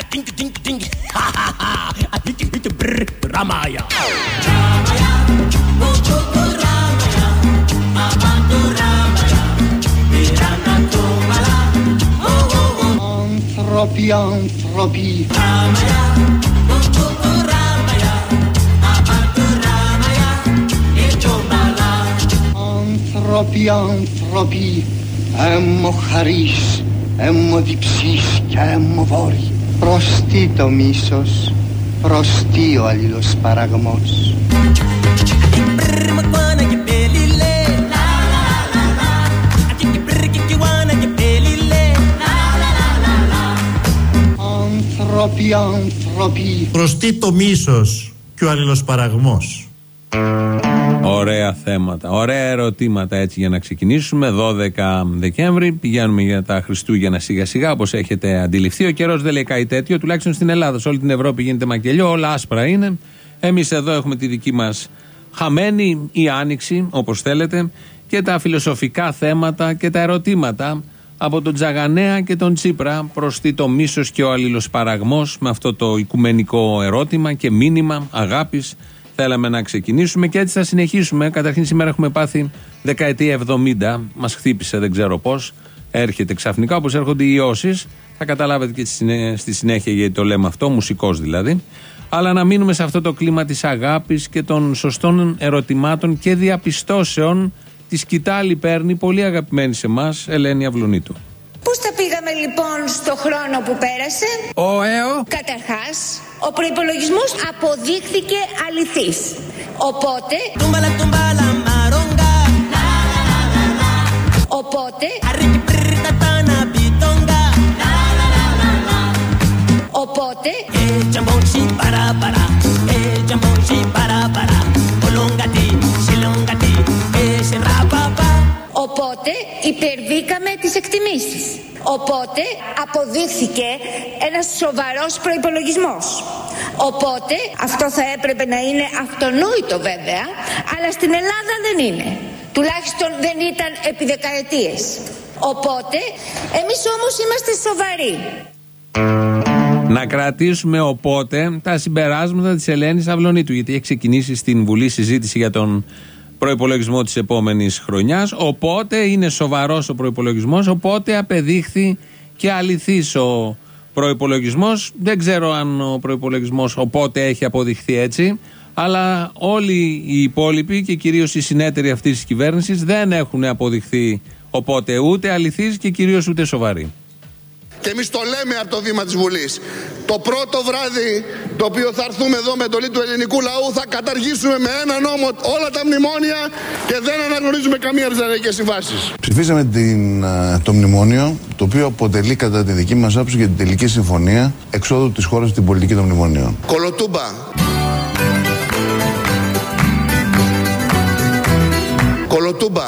Ramaya. Άνθρωποι, άνθρωποι. Άνθρωποι, άνθρωποι. Έμμο χαρίς, έμμο διψής και έμμο βόρει. Προστί το μίσος, προστί ο αλληλοσπαραγμός. Άνθρωποι, άνθρωποι. Προστί το μίσος και ο αλληλοσπαραγμός. Ωραία θέματα, ωραία ερωτήματα έτσι για να ξεκινήσουμε. 12 Δεκέμβρη, πηγαίνουμε για τα Χριστούγεννα σιγά σιγά, όπως έχετε αντιληφθεί. Ο καιρός δεν λέει κάτι τέτοιο, τουλάχιστον στην Ελλάδα. Σε όλη την Ευρώπη γίνεται μακελιό, όλα άσπρα είναι. Εμείς εδώ έχουμε τη δική μας χαμένη ή άνοιξη, όπως θέλετε, και τα φιλοσοφικά θέματα και τα ερωτήματα από τον Τζαγανέα και τον Τσίπρα. Προστί το μίσος και ο αλληλοσπαραγμός, με αυτό το οικουμενικό ερώτημα και μήνυμα αγάπης. Θέλαμε να ξεκινήσουμε και έτσι θα συνεχίσουμε. Καταρχήν σήμερα έχουμε πάθει δεκαετία 70. Μας χτύπησε, δεν ξέρω πώς. Έρχεται ξαφνικά, όπως έρχονται οι ιώσεις. Θα καταλάβετε και στη συνέχεια γιατί το λέμε αυτό, μουσικός δηλαδή. Αλλά να μείνουμε σε αυτό το κλίμα της αγάπης και των σωστών ερωτημάτων και διαπιστώσεων. Τη σκητάλη παίρνει, πολύ αγαπημένη σε εμάς, Ελένη Αυλονίτου. Πώς τα πήγαμε λοιπόν στο χρόνο που πέρασε? Καταρχάς, ο προϋπολογισμός αποδείχθηκε αληθής. Οπότε Οπότε υπερβήκαμε τις εκτιμήσεις. Οπότε αποδείχθηκε ένας σοβαρός προϋπολογισμός. Οπότε αυτό θα έπρεπε να είναι αυτονόητο βέβαια, αλλά στην Ελλάδα δεν είναι. Τουλάχιστον δεν ήταν επί δεκαετίες. Οπότε εμείς όμως είμαστε σοβαροί. Να κρατήσουμε οπότε τα συμπεράσματα της Ελένης Αυλονίτου, γιατί έχει ξεκινήσει στην Βουλή συζήτηση για τον προϋπολογισμό της επόμενης χρονιάς. Οπότε είναι σοβαρός ο προϋπολογισμός, οπότε απεδείχθη και αληθής ο προϋπολογισμός. Δεν ξέρω αν ο προϋπολογισμός οπότε έχει αποδειχθεί έτσι, αλλά όλοι οι υπόλοιποι και κυρίως οι συνέτεροι αυτής της κυβέρνησης δεν έχουν αποδειχθεί οπότε ούτε αληθείς και κυρίως ούτε σοβαροί. Και εμείς το λέμε από το βήμα της Βουλής. Το πρώτο βράδυ το οποίο θα έρθουμε εδώ με εντολή του ελληνικού λαού θα καταργήσουμε με ένα νόμο όλα τα μνημόνια και δεν αναγνωρίζουμε καμία από τις Αττικές συμβάσεις. Ψηφίσαμε το μνημόνιο, το οποίο αποτελεί κατά τη δική μας άποψη για την τελική συμφωνία εξόδου της χώρας στην πολιτική των μνημονίων. Κολοτούμπα. Κολοτούμπα.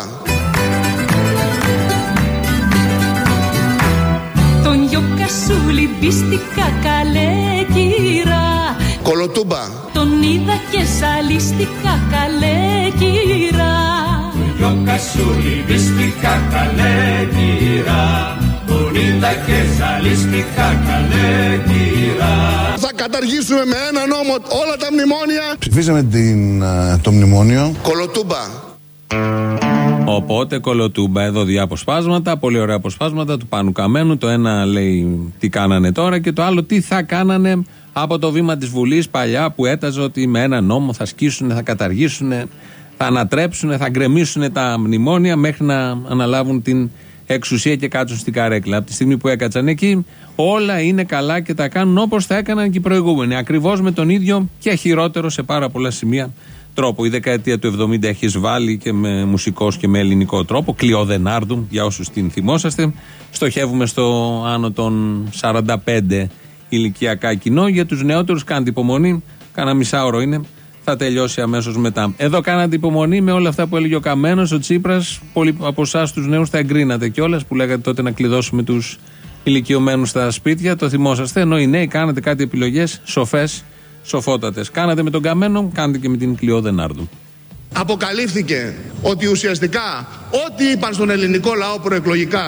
Τον γιώκα σου λυμπίστηκα καλέ κύρα. Κολοτούμπα. Τον είδα και ζαλίστηκα καλέ κύρα. Τον γιώκα σου λυμπίστηκα καλέ κύρα. Τον είδα και ζαλίστηκα καλέ κύρα. Θα καταργήσουμε με ένα νόμο όλα τα μνημόνια. Ψηφίσαμε το μνημόνιο. Κολοτούμπα. Οπότε κολοτούμπα, εδώ δύο αποσπάσματα, πολύ ωραία αποσπάσματα του Πάνου Καμένου. Το ένα λέει τι κάνανε τώρα και το άλλο τι θα κάνανε από το βήμα της Βουλής παλιά, που έταζε ότι με ένα νόμο θα σκίσουν, θα καταργήσουν, θα ανατρέψουν, θα γκρεμίσουν τα μνημόνια μέχρι να αναλάβουν την εξουσία και κάτσουν στην καρέκλα. Από τη στιγμή που έκατσαν εκεί, όλα είναι καλά και τα κάνουν όπως θα έκαναν και οι προηγούμενοι. Ακριβώς με τον ίδιο και χειρότερο σε πάρα πολλά σημεία τρόπο. Η δεκαετία του 70 έχει εισβάλει και με μουσικός και με ελληνικό τρόπο. Κλειοδενάρδου, για όσους την θυμόσαστε. Στοχεύουμε στο άνω των 45 ηλικιακά κοινό. Για τους νεότερους κάντε υπομονή. Κάνα μισάωρο είναι. Θα τελειώσει αμέσως μετά. Εδώ κάνατε υπομονή με όλα αυτά που έλεγε ο Καμένος, ο Τσίπρας. Πολλοί από εσάς τους νέους θα εγκρίνατε κιόλας, που λέγατε τότε να κλειδώσουμε τους ηλικιωμένους στα σπίτια. Το θυμόσαστε. Ενώ οι νέοι κάνατε κάτι επιλογές σοφές, σοφότατες. Κάνατε με τον Καμένο, κάνετε και με την Κλειοδενάρδου. Αποκαλύφθηκε ότι ουσιαστικά ό,τι είπαν στον ελληνικό λαό προεκλογικά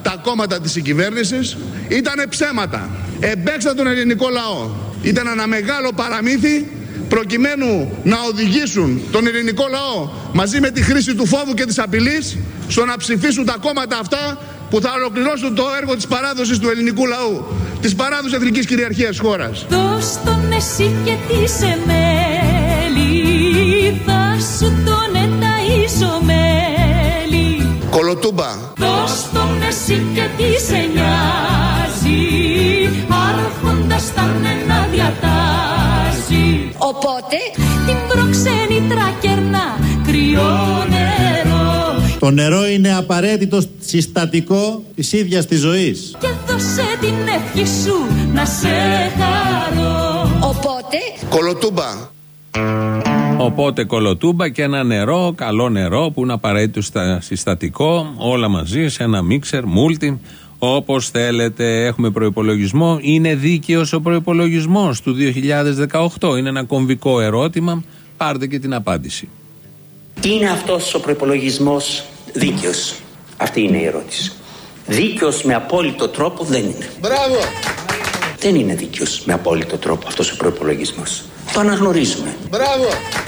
τα κόμματα της συγκυβέρνησης, ήτανε ψέματα. Εμπέξαν τον ελληνικό λαό. Ήταν ένα μεγάλο παραμύθι προκειμένου να οδηγήσουν τον ελληνικό λαό μαζί με τη χρήση του φόβου και της απειλής στο να ψηφίσουν τα κόμματα αυτά που θα ολοκληρώσουν το έργο της παράδοσης του ελληνικού λαού, της παράδοσης εθνικής κυριαρχίας χώρας. Δώσ' τον εσύ και τι σε μέλη, θα σου τον εταΐζω μέλη. Κολοτούμπα. Δώσ' τον εσύ και τι σε νοιάζει, άρχοντας θα είναι να διατάζει. Οπότε την προξένητρα κερνά κρυό νερό. Το νερό είναι απαραίτητο συστατικό της ίδιας της ζωής. Και δώσε την ευχή σου να σε χαρώ. Οπότε Κολοτούμπα. Οπότε κολοτούμπα και ένα νερό, καλό νερό που είναι απαραίτητο συστατικό, όλα μαζί σε ένα μίξερ, μούλτι, όπως θέλετε. Έχουμε προϋπολογισμό. Είναι δίκαιος ο προϋπολογισμός του 2018? Είναι ένα κομβικό ερώτημα. Πάρτε και την απάντηση. Είναι αυτός ο προϋπολογισμός δίκαιος? Αυτή είναι η ερώτηση. Δίκαιος με απόλυτο τρόπο δεν είναι. Μπράβο! Δεν είναι δίκαιος με απόλυτο τρόπο αυτός ο προϋπολογισμός. Το αναγνωρίζουμε. Μπράβο!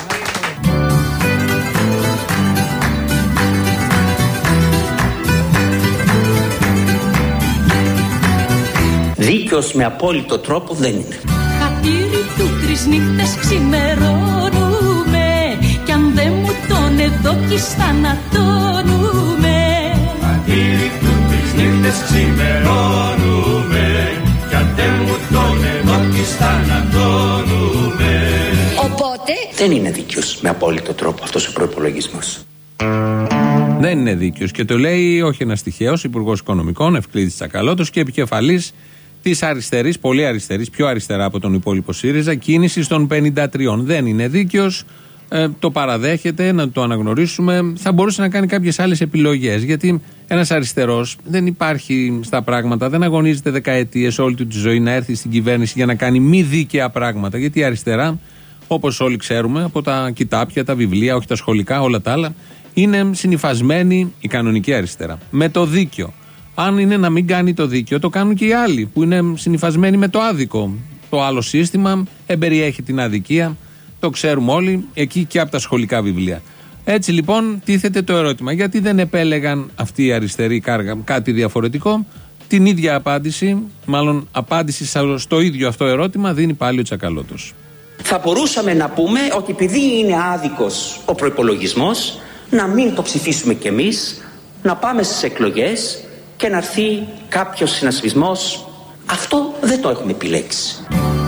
Δίκαιος με απόλυτο τρόπο δεν είναι. Χατήρι του 3 νύχτες ξημερώνουμε, κι αν δεν μου τον εδώκεις θανατώνουμε. Χατήρι του 3 νύχτες ξημερώνουμε, κι αν δεν μου τον εδώκεις θανατώνουμε. Οπότε Δεν είναι δίκαιος με απόλυτο τρόπο αυτός ο προϋπολογισμός. Δεν είναι δίκαιος και το λέει όχι ένας τυχαίος Υπουργός Οικονομικών, Ευκλήδης Τσακαλώτος, και επικεφαλής της αριστερής, πολύ αριστερής, πιο αριστερά από τον υπόλοιπο ΣΥΡΙΖΑ, κίνησης των 53. Δεν είναι δίκαιος, το παραδέχεται, να το αναγνωρίσουμε. Θα μπορούσε να κάνει κάποιες άλλες επιλογές, γιατί ένας αριστερός δεν υπάρχει στα πράγματα, δεν αγωνίζεται δεκαετίες όλη του τη ζωή να έρθει στην κυβέρνηση για να κάνει μη δίκαια πράγματα. Γιατί η αριστερά, όπως όλοι ξέρουμε από τα κοιτάπια, τα βιβλία, όχι τα σχολικά, όλα τα άλλα, είναι συνυφασμένη η κανονική αριστερά με το δίκαιο. Αν είναι να μην κάνει το δίκαιο, το κάνουν και οι άλλοι που είναι συνυφασμένοι με το άδικο. Το άλλο σύστημα εμπεριέχει την αδικία, το ξέρουμε όλοι, εκεί και από τα σχολικά βιβλία. Έτσι λοιπόν τίθεται το ερώτημα, γιατί δεν επέλεγαν αυτοί οι αριστεροί κάργα κάτι διαφορετικό? Την ίδια απάντηση, μάλλον απάντηση στο ίδιο αυτό ερώτημα, δίνει πάλι ο Τσακαλώτος. Θα μπορούσαμε να πούμε ότι επειδή είναι άδικος ο προϋπολογισμός, να μην το ψηφίσουμε κι εμείς, να πάμε στις εκλογές και να έρθει κάποιος συνασπισμός. Αυτό δεν το έχουμε επιλέξει.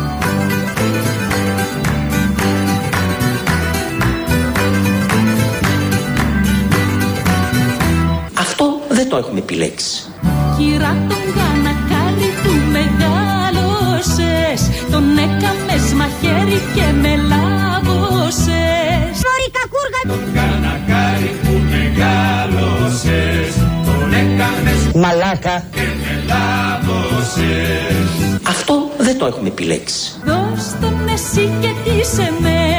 Αυτό δεν το έχουμε επιλέξει. Κυρά τον γανακάρι που μεγάλωσες, τον έκαμες μαχαίρι και με λάβωσες. Τον γανακάρι που μεγάλωσες, τον έκαμες Μαλάκα. και με λάβωσες. Αυτό δεν το έχουμε επιλέξει. Δώσ' τον εσύ και τι σε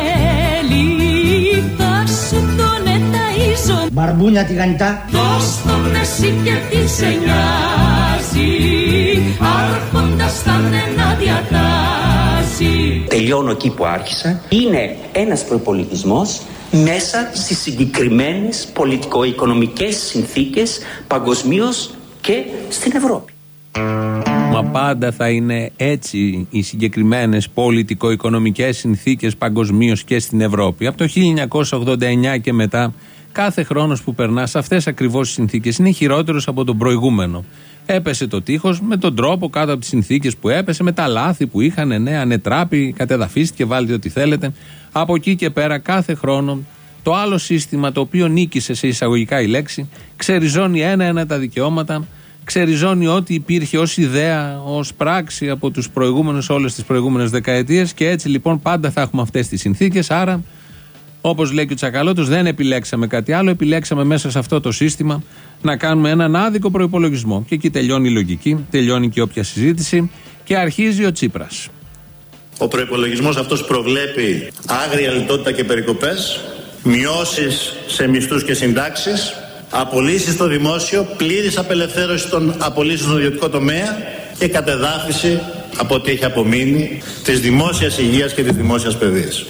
μέλη, θα σου τον εταΐζω. Μπαρμπούνια τηγανιτά. Δώσ' τον εσύ και τι σε νοιάζει, άρχοντας θα είναι να διατάζει. Τελειώνω εκεί που άρχισα. Είναι ένας προϋπολογισμός μέσα στις συγκεκριμένες πολιτικο-οικονομικές συνθήκες παγκοσμίως και στην Ευρώπη. Μα πάντα θα είναι έτσι οι συγκεκριμένες πολιτικο-οικονομικές συνθήκες παγκοσμίως και στην Ευρώπη. Από το 1989 και μετά, κάθε χρόνος που περνά σε αυτές ακριβώς τις συνθήκες είναι χειρότερος από τον προηγούμενο. Έπεσε το τείχος με τον τρόπο κάτω από τις συνθήκες που έπεσε, με τα λάθη που είχαν, ναι, ανετράπη, κατεδαφίστηκε, βάλτε ό,τι θέλετε. Από εκεί και πέρα, κάθε χρόνο, το άλλο σύστημα, το οποίο νίκησε σε εισαγωγικά η λέξη, ξεριζώνει ένα-ένα τα δικαιώματα, ξεριζώνει ό,τι υπήρχε ως ιδέα, ως πράξη από τους προηγούμενους, όλες τις προηγούμενες δεκαετίες, και έτσι λοιπόν πάντα θα έχουμε αυτές τις συνθήκες. Άρα, όπως λέει και ο Τσακαλώτος, δεν επιλέξαμε κάτι άλλο, επιλέξαμε μέσα σε αυτό το σύστημα να κάνουμε έναν άδικο προϋπολογισμό. Και εκεί τελειώνει η λογική, τελειώνει και όποια συζήτηση και αρχίζει ο Τσίπρας. Ο προϋπολογισμός αυτός προβλέπει άγρια λιτότητα και περικοπές, μειώσεις σε μισθούς και συντάξεις, Απολύσεις στο δημόσιο, πλήρης απελευθέρωση των απολύσεων στο ιδιωτικό τομέα και κατεδάφιση από ό,τι έχει απομείνει της δημόσιας υγείας και της δημόσιας παιδείας.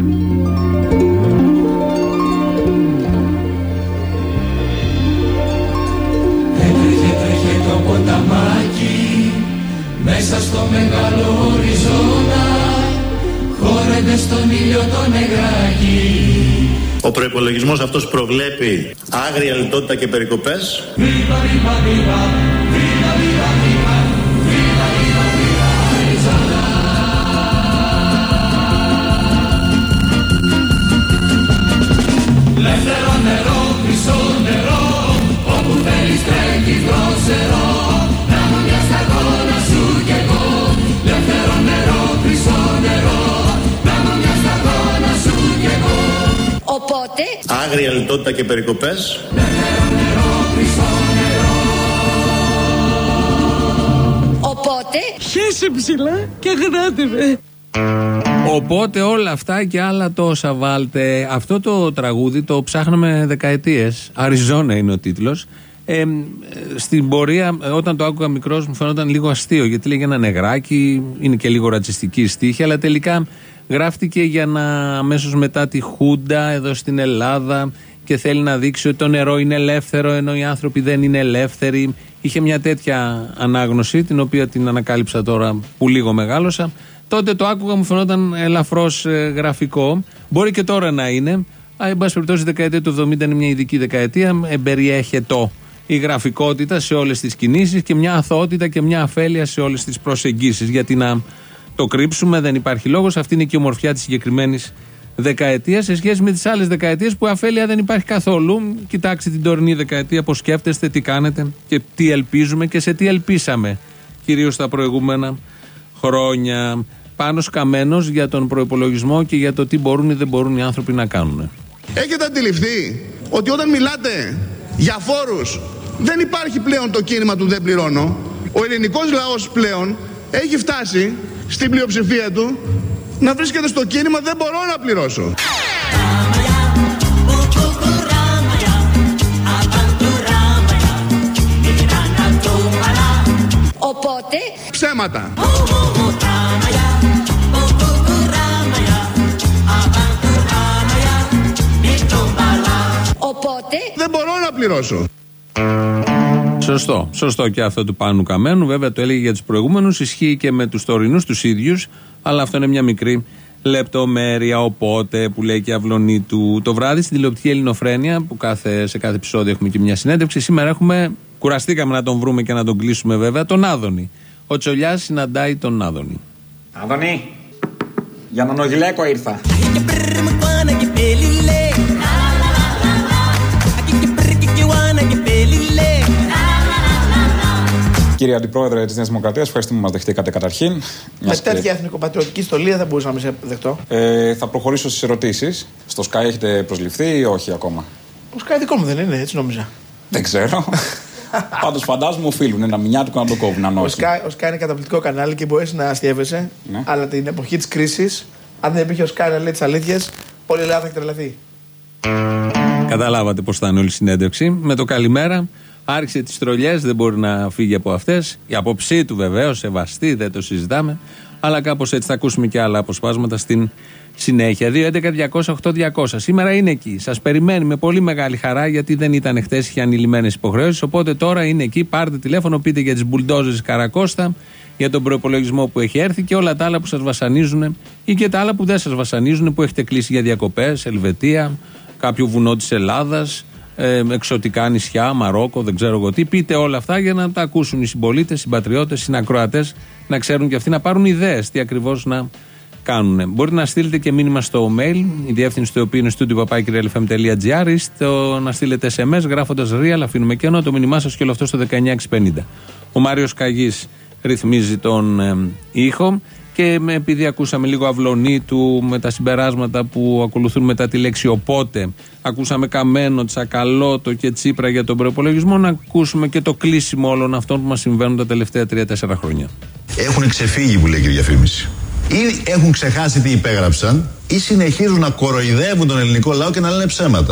Έτρεχε το ποταμάκι μέσα στο μεγάλο οριζόνα, χόρευε στον ήλιο το νεγράκι. Ο προϋπολογισμός αυτός προβλέπει άγρια λιτότητα και περικοπές. Ελεύθερο νερό, χρυσό νερό, όπου θέλεις τρέχει δρόσερο, να μου μια σταγόνα σου κι εγώ. Ελεύθερο νερό, χρυσό νερό, να μου μια σταγόνα σου κι εγώ. Οπότε Άγρια λιτότητα και περικοπές. Ελεύθερο νερό, χρυσό νερό. Οπότε χέσε ψηλά και γράτε με. Οπότε όλα αυτά και άλλα τόσα βάλτε. Αυτό το τραγούδι το ψάχναμε δεκαετίες. Αριζόνα είναι ο τίτλος. Στην πορεία, όταν το άκουγα μικρός, μου φαινόταν λίγο αστείο, γιατί λέγει ένα νεγράκι, είναι και λίγο ρατσιστική η στίχη, αλλά τελικά γράφτηκε για να αμέσως μετά τη Χούντα εδώ στην Ελλάδα και θέλει να δείξει ότι το νερό είναι ελεύθερο ενώ οι άνθρωποι δεν είναι ελεύθεροι. Είχε μια τέτοια ανάγνωση, την οποία την ανακάλυψα τώρα που λίγο μεγάλωσα. Τότε το άκουγα, μου φαινόταν ελαφρώς γραφικό. Μπορεί και τώρα να είναι. Εν πάση περιπτώσει, η δεκαετία του 70 είναι μια ειδική δεκαετία. Εμπεριέχεται η γραφικότητα σε όλες τις κινήσεις και μια αθωότητα και μια αφέλεια σε όλες τις προσεγγίσεις. Γιατί να το κρύψουμε, δεν υπάρχει λόγος. Αυτή είναι και η ομορφιά της συγκεκριμένης δεκαετίας σε σχέση με τις άλλες δεκαετίες που αφέλεια δεν υπάρχει καθόλου. Κοιτάξτε την τωρινή δεκαετία, πώς σκέφτεστε, τι κάνετε και τι ελπίζουμε και σε τι ελπίσαμε, κυρίως τα προηγούμενα χρόνια. Πάνος Καμένος για τον προϋπολογισμό και για το τι μπορούν ή δεν μπορούν οι άνθρωποι να κάνουν. Έχετε αντιληφθεί ότι όταν μιλάτε για φόρους δεν υπάρχει πλέον το κίνημα του δεν πληρώνω. Ο ελληνικός λαός πλέον έχει φτάσει στην πλειοψηφία του να βρίσκεται στο κίνημα δεν μπορώ να πληρώσω. Οπότε ψέματα. Οπότε δεν μπορώ να πληρώσω. Σωστό και αυτό του Πάνου Καμένου. Βέβαια το έλεγε για τους προηγούμενους, ισχύει και με τους τωρινούς, τους ίδιους, αλλά αυτό είναι μια μικρή λεπτομέρεια. Οπότε που λέει και η Αυλωνή του το βράδυ στην τηλεοπτική Ελληνοφρένεια, που σε κάθε επεισόδιο έχουμε και μια συνέντευξη. Σήμερα κουραστήκαμε να τον βρούμε και να τον κλείσουμε βέβαια, τον Άδωνη. Ο Τσολιάς συναντάει τον Άδωνη. Άδωνη, για Νονογιλέκο ήρθα. Κύριε Αντιπρόεδρε της Νέας Δημοκρατίας, ευχαριστούμε που μας δεχτήκατε καταρχήν. Με τέτοια εθνικοπατριωτική στολή δεν μπορούσα να σε δεχτώ. Θα προχωρήσω στις ερωτήσεις. Στο Sky έχετε προσληφθεί ή όχι ακόμα? Το Sky δικό μου δεν είναι, έτσι νόμιζα. Δεν ξέρω. Πάντως φαντάζομαι οφείλουν ένα μηνιάτικο να το κόβουν. Αν όχι. Ο Sky είναι καταπληκτικό κανάλι και μπορείς να αστείευεσαι. Ναι. Αλλά την εποχή της κρίσης, αν δεν υπήρχε ο Sky να λέει τις αλήθειες, όλη η Ελλάδα θα έχει τρελαθεί. Καταλάβατε πώς θα είναι όλη η συνέντευξη. Με το καλημέρα άρχισε τις τρολιές, δεν μπορεί να φύγει από αυτές. Η άποψή του βεβαίως, σεβαστή, δεν το συζητάμε. Αλλά κάπως έτσι θα ακούσουμε και άλλα αποσπάσματα στην συνέχεια. 2.11.200.8.200. Σήμερα είναι εκεί. Σας περιμένει με πολύ μεγάλη χαρά, γιατί δεν ήταν χτες, είχε ανηλυμένες υποχρεώσεις. Οπότε τώρα είναι εκεί. Πάρτε τηλέφωνο, πείτε για τις μπουλντόζες Καρακώστα, για τον προϋπολογισμό που έχει έρθει και όλα τα άλλα που σας βασανίζουν ή και τα άλλα που δεν σας βασανίζουν, που έχετε κλείσει για διακοπές, Ελβετία, κάποιο βουνό της Ελλάδας, εξωτικά νησιά, Μαρόκο, δεν ξέρω εγώ τι. Πείτε όλα αυτά για να τα ακούσουν οι συμπολίτες, οι συμπατριώτες, οι συνακροατές, να ξέρουν και αυτοί, να πάρουν ιδέες τι ακριβώς να κάνουν. Μπορείτε να στείλετε και μήνυμα στο mail, η διεύθυνση του οποίου είναι studio@realfm.gr, ή να στείλετε SMS γράφοντας real, αφήνουμε κενό το μήνυμά σας και όλο αυτό στο 19650. Ο Μάριος Καγής ρυθμίζει τον ήχο. Και επειδή ακούσαμε λίγο Αυλωνή του με τα συμπεράσματα που ακολουθούν μετά τη λέξη οπότε, ακούσαμε Καμένο, Τσακαλώτο και Τσίπρα για τον προϋπολογισμό, να ακούσουμε και το κλείσιμο όλων αυτών που μας συμβαίνουν τα τελευταία 3-4 χρόνια. Έχουν ξεφύγει, που λέει και η διαφήμιση. Ή έχουν ξεχάσει τι υπέγραψαν, ή συνεχίζουν να κοροϊδεύουν τον ελληνικό λαό και να λένε ψέματα.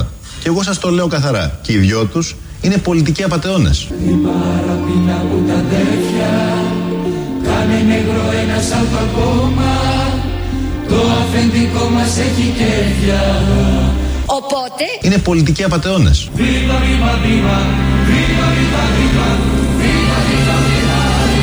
Και εγώ σας το λέω καθαρά. Και οι δυο τους είναι πολιτικοί απατεώνες. Η παραπίνα που τα αδέρφια κάνε νεγρό ένας αλφα κόμμα, το αφεντικό μας έχει κέρδια. Οπότε είναι πολιτικοί απατεώνες. Βίβα, βίβα, βίβα, βίβα, βίβα, βίβα, βίβα, βίβα, βίβα.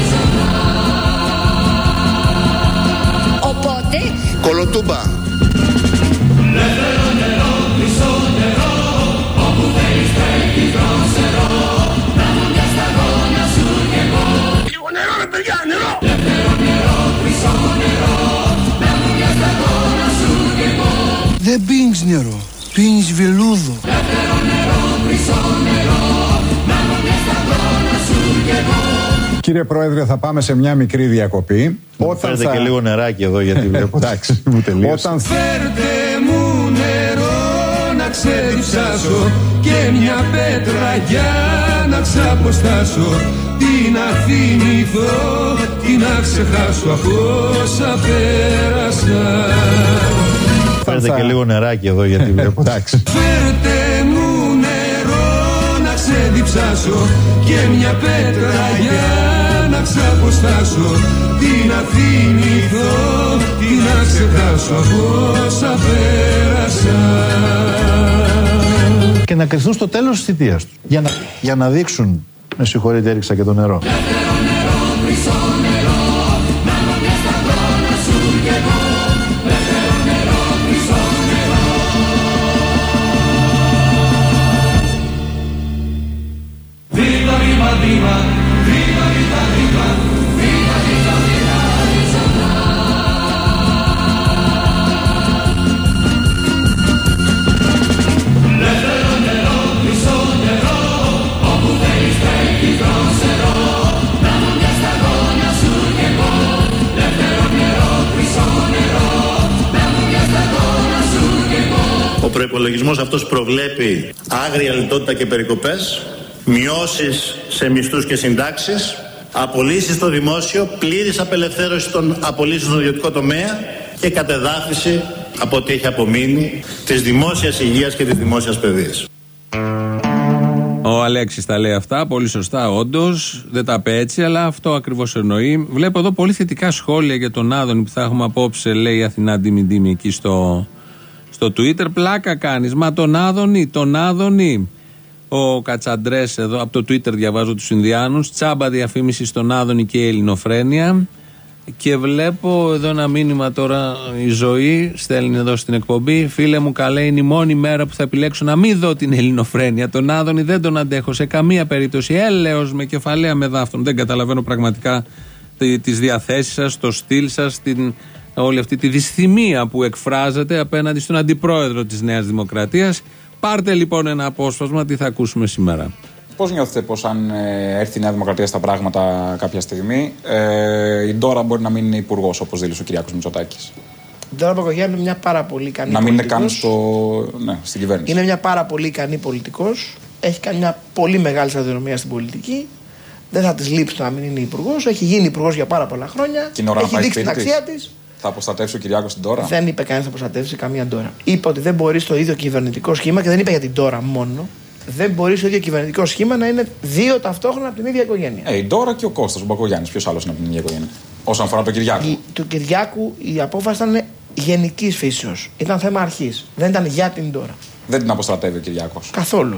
Οπότε Κολοτούμπα. Λευτερό νερό, χρυσό νερό, όπου θέλεις τρέχει δρόσερο, να μου μια σταγόνα σου κι εγώ. Λίγο νερό ρε παιδιά, νερό. Λευτερό νερό, χρυσό νερό, να μου μια σταγόνα σου κι εγώ. Δεν πίνεις νερό, πίνεις βελούδο. Λευτερό νερό, χρυσό νερό, να μου μια σταγόνα σου κι εγώ. Κύριε Πρόεδρε, θα πάμε σε μια μικρή διακοπή. Φέρτε και λίγο νεράκι εδώ γιατί βλέπω. Εντάξει, μου τελείωσε. Φέρτε μου νερό να ξεδιψάσω και μια πέτρα για να ξαποστάσω. Τι να θυμηθώ, τι να ξεχάσω από όσα πέρασα. Φέρτε και λίγο νεράκι εδώ γιατί βλέπω. Εντάξει. Φέρτε μου νερό να ξεδιψάσω και μια πέτρα για να ξαποστάσω. Τι να θυμηθώ, τι να ξεχάσω από όσα πέρασα. Και να κρυθούν στο τέλος της θητείας τους. Για να δείξουν, με συγχωρείτε, έριξα και το νερό. Ο προϋπολογισμός αυτός προβλέπει άγρια λιτότητα και περικοπές, μειώσεις σε μισθούς και συντάξεις, απολύσεις στο δημόσιο, πλήρης απελευθέρωση των απολύσεων στον ιδιωτικό τομέα και κατεδάφιση από ό,τι έχει απομείνει της δημόσιας υγείας και της δημόσιας παιδείας. Ο Αλέξης τα λέει αυτά, πολύ σωστά, όντως. Δεν τα είπε έτσι, αλλά αυτό ακριβώς εννοεί. Βλέπω εδώ πολύ θετικά σχόλια για τον Άδωνη που θα έχουμε απόψε, λέει η Αθηνά Ντίμη εκεί στο Twitter. Πλάκα κάνεις. Μα τον Άδωνη. Ο Κατσαντρές εδώ από το Twitter διαβάζω τους Ινδιάνους. Τσάμπα διαφήμιση στον Άδωνη και η Ελληνοφρένεια. Και βλέπω εδώ ένα μήνυμα τώρα, η Ζωή στέλνει εδώ στην εκπομπή. Φίλε μου, καλέ, είναι η μόνη μέρα που θα επιλέξω να μην δω την Ελληνοφρένεια. Τον Άδωνη δεν τον αντέχω σε καμία περίπτωση. Έλεος με κεφαλαία με δάφτον. Δεν καταλαβαίνω πραγματικά τις διαθέσεις σας, το στυλ σας, όλη αυτή τη δυσθυμία που εκφράζεται απέναντι στον αντιπρόεδρο της Νέας Δημοκρατίας. Πάρτε λοιπόν ένα απόσπασμα, τι θα ακούσουμε σήμερα. Πώς νιώθετε πως αν έρθει η Νέα Δημοκρατία στα πράγματα κάποια στιγμή, η Ντόρα μπορεί να μην είναι υπουργός, όπως δήλωσε ο Κυριάκος Μητσοτάκης? Η Ντόρα Μπακογιάννη είναι μια πάρα πολύ ικανή να μην είναι καν στην κυβέρνηση. Είναι μια πάρα πολύ ικανή πολιτικός. Έχει κάνει μια πολύ μεγάλη σταδιοδρομία στην πολιτική. Δεν θα της λείψει το να μην είναι υπουργός. Έχει γίνει υπουργός για πάρα πολλά χρόνια. Έχει δείξει την αξία της. Θα αποστατεύσει ο Κυριάκος την Ντόρα? Δεν είπε κανείς θα αποστατεύσει καμία Ντόρα. Είπε ότι δεν μπορεί στο ίδιο κυβερνητικό σχήμα, και δεν είπε για την Ντόρα μόνο. Δεν μπορεί στο ίδιο κυβερνητικό σχήμα να είναι δύο ταυτόχρονα από την ίδια οικογένεια. Η Ντόρα και ο Κώστας ο Μπακογιάννης. Ποιος άλλος είναι από την ίδια οικογένεια? Όσον αφορά τον Κυριάκο. Του Κυριάκου η απόφαση ήταν γενικής φύσεως. Ήταν θέμα αρχής. Δεν ήταν για την Ντόρα. Δεν την αποστρατεύει ο Κυριάκος? Καθόλου.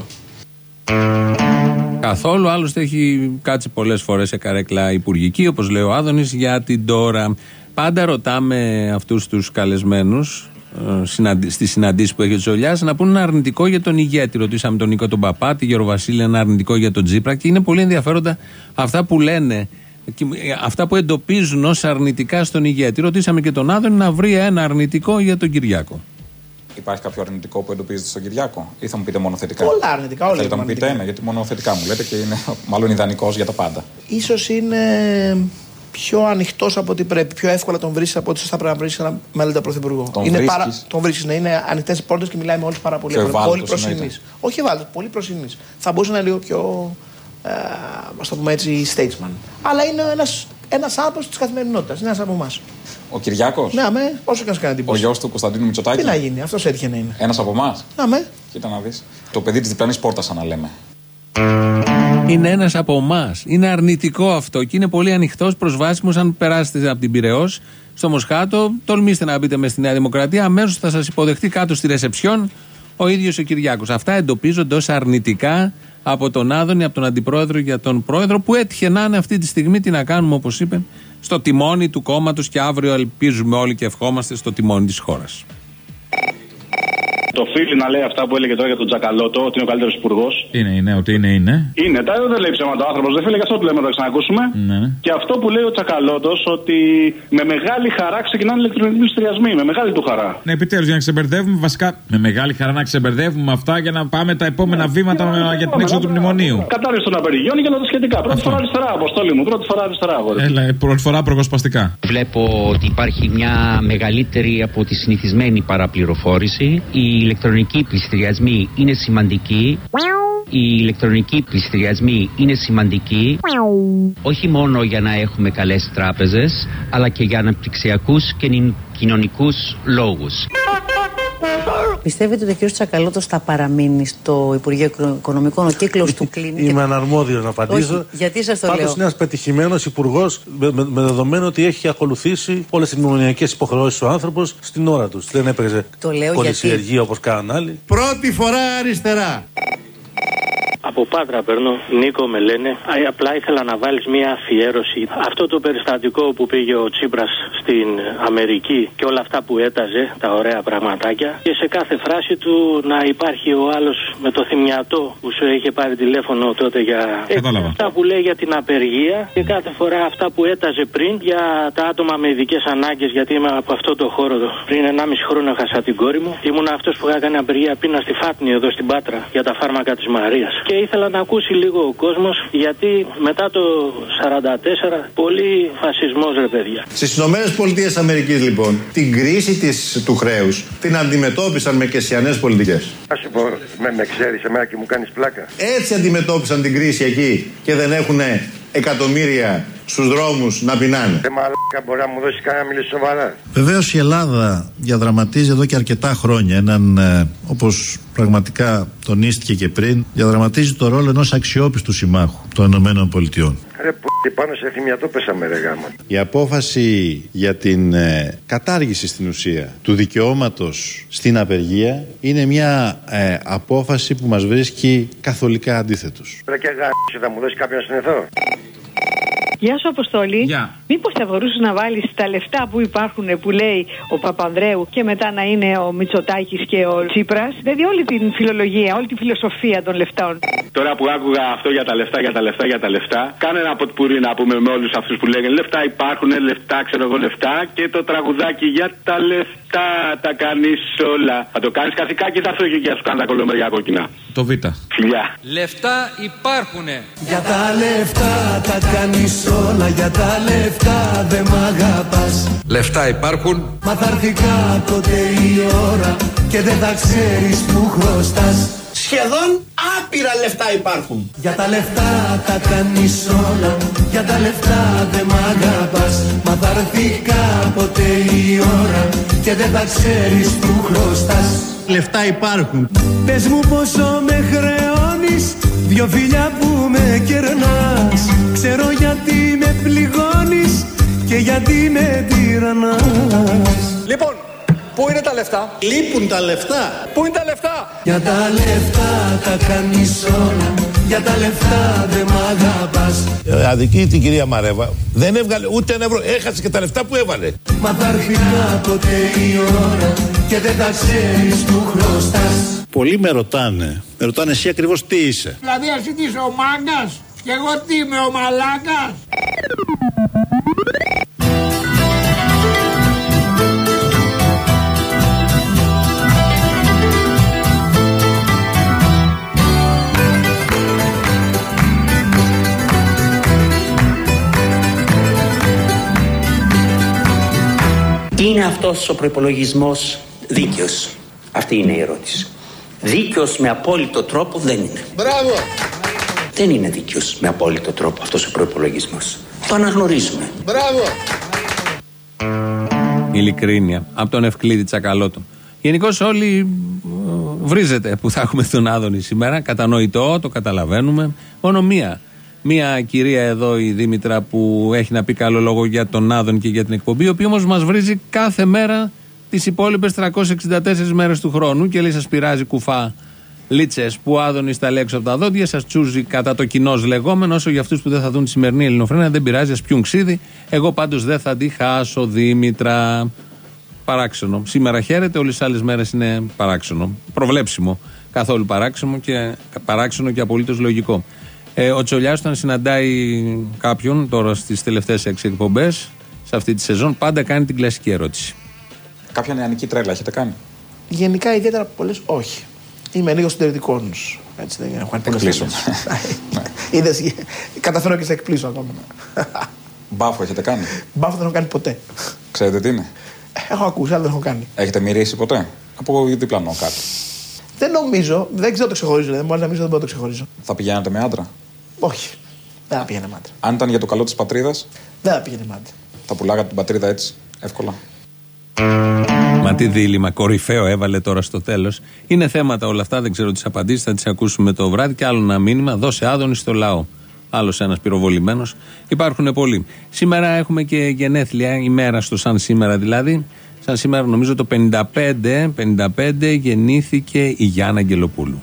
Καθόλου. Άλλωστε έχει κάτσει πολλές φορές σε καρέκλα υπουργική, όπως λέει ο Άδωνης, για την Ντόρα. Πάντα ρωτάμε αυτούς τους καλεσμένους στις συναντήσεις που έχει ο Τσολιάς να πούνε ένα αρνητικό για τον ηγέτη. Ρωτήσαμε τον Νίκο τον Παπά, τη Γεροβασίλη, ένα αρνητικό για τον Τζίπρα, και είναι πολύ ενδιαφέροντα αυτά που λένε, αυτά που εντοπίζουν ως αρνητικά στον ηγέτη. Ρωτήσαμε και τον Άδωνη να βρει ένα αρνητικό για τον Κυριάκο. Υπάρχει κάποιο αρνητικό που εντοπίζετε στον Κυριάκο, ή θα μου πείτε μόνο θετικά? Όλα αρνητικά, όλα. Θέλετε να μου πείτε ένα, γιατί μόνο θετικά μου λέτε και είναι μάλλον ιδανικός για τα πάντα. Ίσως είναι πιο ανοιχτός από ό,τι πρέπει. Πιο εύκολα τον βρίσκεις από ό,τι θα πρέπει να βρίσκεις ένα μέλλοντα πρωθυπουργό. Τον βρίσκεις, να είναι ανοιχτές πόρτες και μιλάει με όλους πάρα πολύ. Πολύ προσινής. Όχι ευάλωτος, πολύ προσινής. Θα μπορούσε να είναι λίγο πιο, ας το πούμε έτσι, statesman. Αλλά είναι ένας άνθρωπος της καθημερινότητας. Είναι ένας από εμάς. Ο Κυριάκος? Ναι, όσο και να σου κάνει εντύπωση. Ο γιος του Κωνσταντίνου Μητσοτάκη? Τι να γίνει, αυτός έτυχε να είναι. Ένας από εμάς? Ναι, Κοίτα να δεις. Το παιδί της διπλανής πόρτας, σαν να λέμε. Είναι ένας από εμάς. Είναι αρνητικό αυτό και είναι πολύ ανοιχτός, προσβάσιμος. Αν περάσετε από την Πειραιώς στο Μοσχάτο, τολμήστε να μπείτε μες στη Νέα Δημοκρατία. Αμέσως θα σας υποδεχτεί κάτω στη ρεσεψιόν ο ίδιος ο Κυριάκος. Αυτά εντοπίζονται ως αρνητικά από τον Άδωνη, από τον Αντιπρόεδρο για τον Πρόεδρο, που έτυχε να είναι αυτή τη στιγμή, τι να κάνουμε, όπως είπε, στο τιμόνι του κόμματος, και αύριο ελπίζουμε όλοι και ευχόμαστε στο τιμόνι της χώρας. Το φίλι να λέει αυτά που έλεγε τώρα για τον Τσακαλώτο, ότι είναι ο καλύτερος υπουργός. Είναι, ότι είναι. Είναι, δεν λέει ψέματα ο άνθρωπος, δεν φίλε, και αυτό που λέμε, θα ξανακούσουμε. Ναι. Και αυτό που λέει ο Τσακαλώτος, ότι με μεγάλη χαρά ξεκινάνε ηλεκτρονικοί πληστηριασμοί. Με μεγάλη του χαρά. Ναι, επιτέλους, για να ξεμπερδεύουμε, βασικά με μεγάλη χαρά να ξεμπερδεύουμε αυτά για να πάμε τα επόμενα βήματα για την έξοδο του μνημονίου. Κατάρριση των απεργιών και όλα τα σχετικά. Πρώτη φορά αριστερά, αποστόλη μου, πρώτη φορά αριστερά. Πρώτη φορά προγοσπαστικά. Βλέπω ότι υπάρχει μια μεγαλύτερη από τη συνηθισμένη παραπληροφόρηση. Οι ηλεκτρονικοί πληστηριασμοί είναι σημαντικοί. Οι ηλεκτρονικοί πληστηριασμοί είναι σημαντικοί όχι μόνο για να έχουμε καλές τράπεζες, αλλά και για αναπτυξιακούς και κοινωνικούς λόγους. Πιστεύετε ότι ο κ. Τσακαλώτος θα παραμείνει στο Υπουργείο Οικονομικών, ο κύκλος του κλείνει? Είμαι αναρμόδιος να απαντήσω. Όχι, γιατί σας το πάντως λέω. Είναι ένας πετυχημένος υπουργός, με δεδομένο ότι έχει ακολουθήσει όλες τις μνημονιακές υποχρεώσεις ο άνθρωπος στην ώρα τους. Δεν έπαιζε κολυσιεργία όπως κάνουν άλλοι. Πρώτη φορά αριστερά. Από Πάτρα παίρνω, Νίκο με λένε. Απλά ήθελα να βάλεις μια αφιέρωση. Αυτό το περιστατικό που πήγε ο Τσίπρας στην Αμερική και όλα αυτά που έταζε, τα ωραία πραγματάκια, και σε κάθε φράση του να υπάρχει ο άλλος με το θυμιατό που σου είχε πάρει τηλέφωνο τότε για αυτά που λέει για την απεργία, και κάθε φορά αυτά που έταζε πριν για τα άτομα με ειδικές ανάγκες. Γιατί είμαι από αυτό το χώρο. Πριν 1,5 χρόνο έχασα την κόρη μου. Ήμουν αυτός που είχα κάνει απεργία πείνα στη Φάτνη εδώ στην Πάτρα για τα φάρμακα της Μαρίας. Και ήθελα να ακούσει λίγο ο κόσμος, γιατί μετά το 44 πολύ φασισμός, ρε παιδιά. Στις ΗΠΑ λοιπόν την κρίση του χρέους την αντιμετώπισαν με κεσιανές πολιτικές. Ας σου πω, με ξέρεις εμένα και μου κάνεις πλάκα. Έτσι αντιμετώπισαν την κρίση εκεί και δεν έχουν εκατομμύρια στους δρόμους να πεινάνε. Μαλάκα, μπορεί να μου δώσει κανένα, μιλήσει σοβαρά. Βεβαίως η Ελλάδα διαδραματίζει εδώ και αρκετά χρόνια έναν, όπως πραγματικά τονίστηκε και πριν, διαδραματίζει το ρόλο ενός αξιόπιστου συμμάχου των ΗΠΑ. Ρε πάνω σε θυμιατό πέσαμε, ρε γάμα. Η απόφαση για την κατάργηση στην ουσία του δικαιώματος στην απεργία είναι μια απόφαση που μας βρίσκει καθολικά αντίθετους. Ρε και θα μου δώσει κάποιον να συνεθώ. Γεια σου, Αποστόλη. Μήπως θα μπορούσες να βάλεις τα λεφτά που υπάρχουν, που λέει ο Παπανδρέου, και μετά να είναι ο Μητσοτάκης και ο Τσίπρας? Δηλαδή όλη την φιλολογία, όλη τη φιλοσοφία των λεφτών. Τώρα που άκουγα αυτό για τα λεφτά, κάνε ένα ποτπουρί να πούμε με όλους αυτούς που λέγανε λεφτά υπάρχουν, λεφτά, ξέρω εγώ λεφτά, και το τραγουδάκι για τα λεφτά τα κάνεις όλα. Θα το κάνεις καθηκάκι, θα φύγει και θα σου κάνει τα κολομεριά κόκκινα. Το Β. Φιλιά. Λεφτά υπάρχουνε. Για τα λεφτά τα κάνεις όλα, για τα λεφτά δεν μ' αγαπάς. Λεφτά υπάρχουν. Μα θα έρθει κάποτε η ώρα και δεν θα ξέρεις που χρωστάς. Σχεδόν άπειρα λεφτά υπάρχουν. Για τα λεφτά τα κάνεις όλα, για τα λεφτά δεν μ' αγαπάς. Μα θα έρθει κάποτε η ώρα και δεν θα ξέρεις που χρωστάς. Λεφτά υπάρχουν. Πες μου πόσο με χρεώνεις, δυο φιλιά που με κερνάς. Ξέρω γιατί με πληγώνεις και γιατί με τυραννάς. Λοιπόν, πού είναι τα λεφτά? Λείπουν τα λεφτά. Πού είναι τα λεφτά? Για τα λεφτά τα κάνεις όλα, για τα λεφτά δεν μ' αγαπάς. Αδική την κυρία Μαρέβα, δεν έβγαλε ούτε ένα ευρώ, έχασε και τα λεφτά που έβαλε. Μα θα έρθει κάποτε η ώρα και δεν θα ξέρεις που χρωστάς. Πολλοί με ρωτάνε εσύ ακριβώς τι είσαι. Δηλαδή εσύ τι είσαι, ο μάγκας, και εγώ τι είμαι, ο μαλάκας? Είναι αυτός ο προϋπολογισμός δίκαιος? Αυτή είναι η ερώτηση. Δίκαιος με απόλυτο τρόπο δεν είναι. Μπράβο! Δεν είναι δίκαιος με απόλυτο τρόπο αυτός ο προϋπολογισμός. Το αναγνωρίζουμε. Μπράβο! Ειλικρίνεια από τον Ευκλήδη Τσακαλώτο. Γενικώς όλοι βρίζεται που θα έχουμε τον Άδωνη σήμερα. Κατανοητό, το καταλαβαίνουμε. Μόνο μία κυρία εδώ, η Δήμητρα, που έχει να πει καλό λόγο για τον Άδωνη και για την εκπομπή, η οποία όμως μας βρίζει κάθε μέρα τις υπόλοιπες 364 μέρες του χρόνου και λέει: σας πειράζει κουφά λίτσες που ο Άδωνης τα λέει έξω από τα δόντια, σας τσούζει κατά το κοινός λεγόμενο. Όσο για αυτούς που δεν θα δουν τη σημερινή Ελληνοφρένεια, δεν πειράζει, ας πιούν ξύδι. Εγώ πάντως δεν θα τη χάσω, Δήμητρα. Παράξενο. Σήμερα χαίρεται, όλες τις άλλες μέρες είναι παράξενο. Προβλέψιμο. Καθόλου παράξενο και απολύτως λογικό. Ο Τσολιάς, όταν συναντάει κάποιον τώρα στις τελευταίες 6 εκπομπές, σε αυτή τη σεζόν, πάντα κάνει την κλασική ερώτηση. Κάποια νεανική τρέλα έχετε κάνει? Γενικά, ιδιαίτερα πολλές όχι. Είμαι λίγο συντηρητικός. Έτσι δεν έχω κάνει πολλές. Είδες, καταφέρω και σε εκπλήσω ακόμα. Μπάφο έχετε κάνει? Μπάφο δεν έχω κάνει ποτέ. Ξέρετε τι είναι? Έχω ακούσει, αλλά δεν έχω κάνει. Έχετε μυρίσει ποτέ? Από διπλανό κάτι? Δεν νομίζω, δεν ξέρω το ξεχωρίζω. Δεν μπορεί να νομίζω, δεν μπορώ να το ξεχωρίζω. Θα πηγαίνατε με άντρα? Όχι. Δεν θα πήγαινε με άντρα. Αν ήταν για το καλό της πατρίδας? Δεν θα πήγαινε με άντρα. Θα πουλάγατε την πατρίδα έτσι, εύκολα? Μα τι δίλημμα, κορυφαίο έβαλε τώρα στο τέλος. Είναι θέματα όλα αυτά, δεν ξέρω τις απαντήσεις, θα τις ακούσουμε το βράδυ. Και άλλο ένα μήνυμα: δώσε Άδωνη στο λαό. Άλλος ένας πυροβολημένος. Υπάρχουν πολλοί. Σήμερα έχουμε και γενέθλια, ημέρα στο σαν σήμερα δηλαδή. Σαν σήμερα νομίζω το 55 γεννήθηκε η Γιάννα Αγγελοπούλου.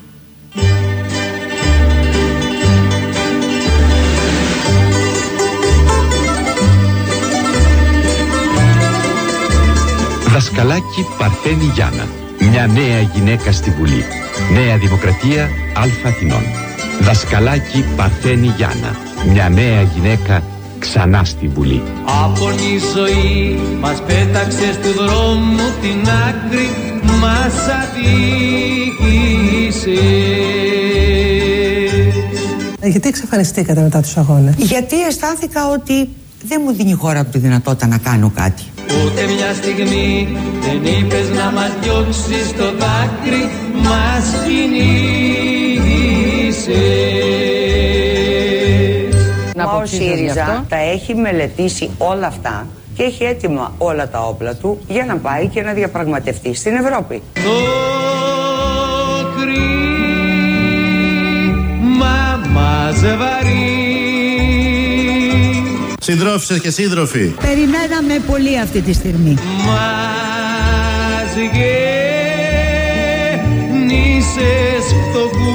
Δασκαλάκι Παρθένη Γιάννα. Μια νέα γυναίκα στη Βουλή. Νέα Δημοκρατία Α Αθηνών. Δασκαλάκι Παρθένη Γιάννα. Μια νέα γυναίκα ξανά στη Βουλή. Από η ζωή μας πέταξε του δρόμου την άκρη, μας αδίκησε. Γιατί εξαφανιστήκατε μετά τους αγώνες? Γιατί αισθάνθηκα ότι δεν μου δίνει η χώρα τη δυνατότητα να κάνω κάτι. Ούτε μια στιγμή δεν είπες να μας διώξεις το δάκρυ, μας κινείσες. Ο ΣΥΡΙΖΑ τα έχει μελετήσει όλα αυτά και έχει έτοιμα όλα τα όπλα του για να πάει και να διαπραγματευτεί στην Ευρώπη. Το κρίμα μας βαρύ. Συντρόφισσες και σύντροφοι, περιμέναμε πολύ αυτή τη στιγμή. Μας γέννησες φτωχούς.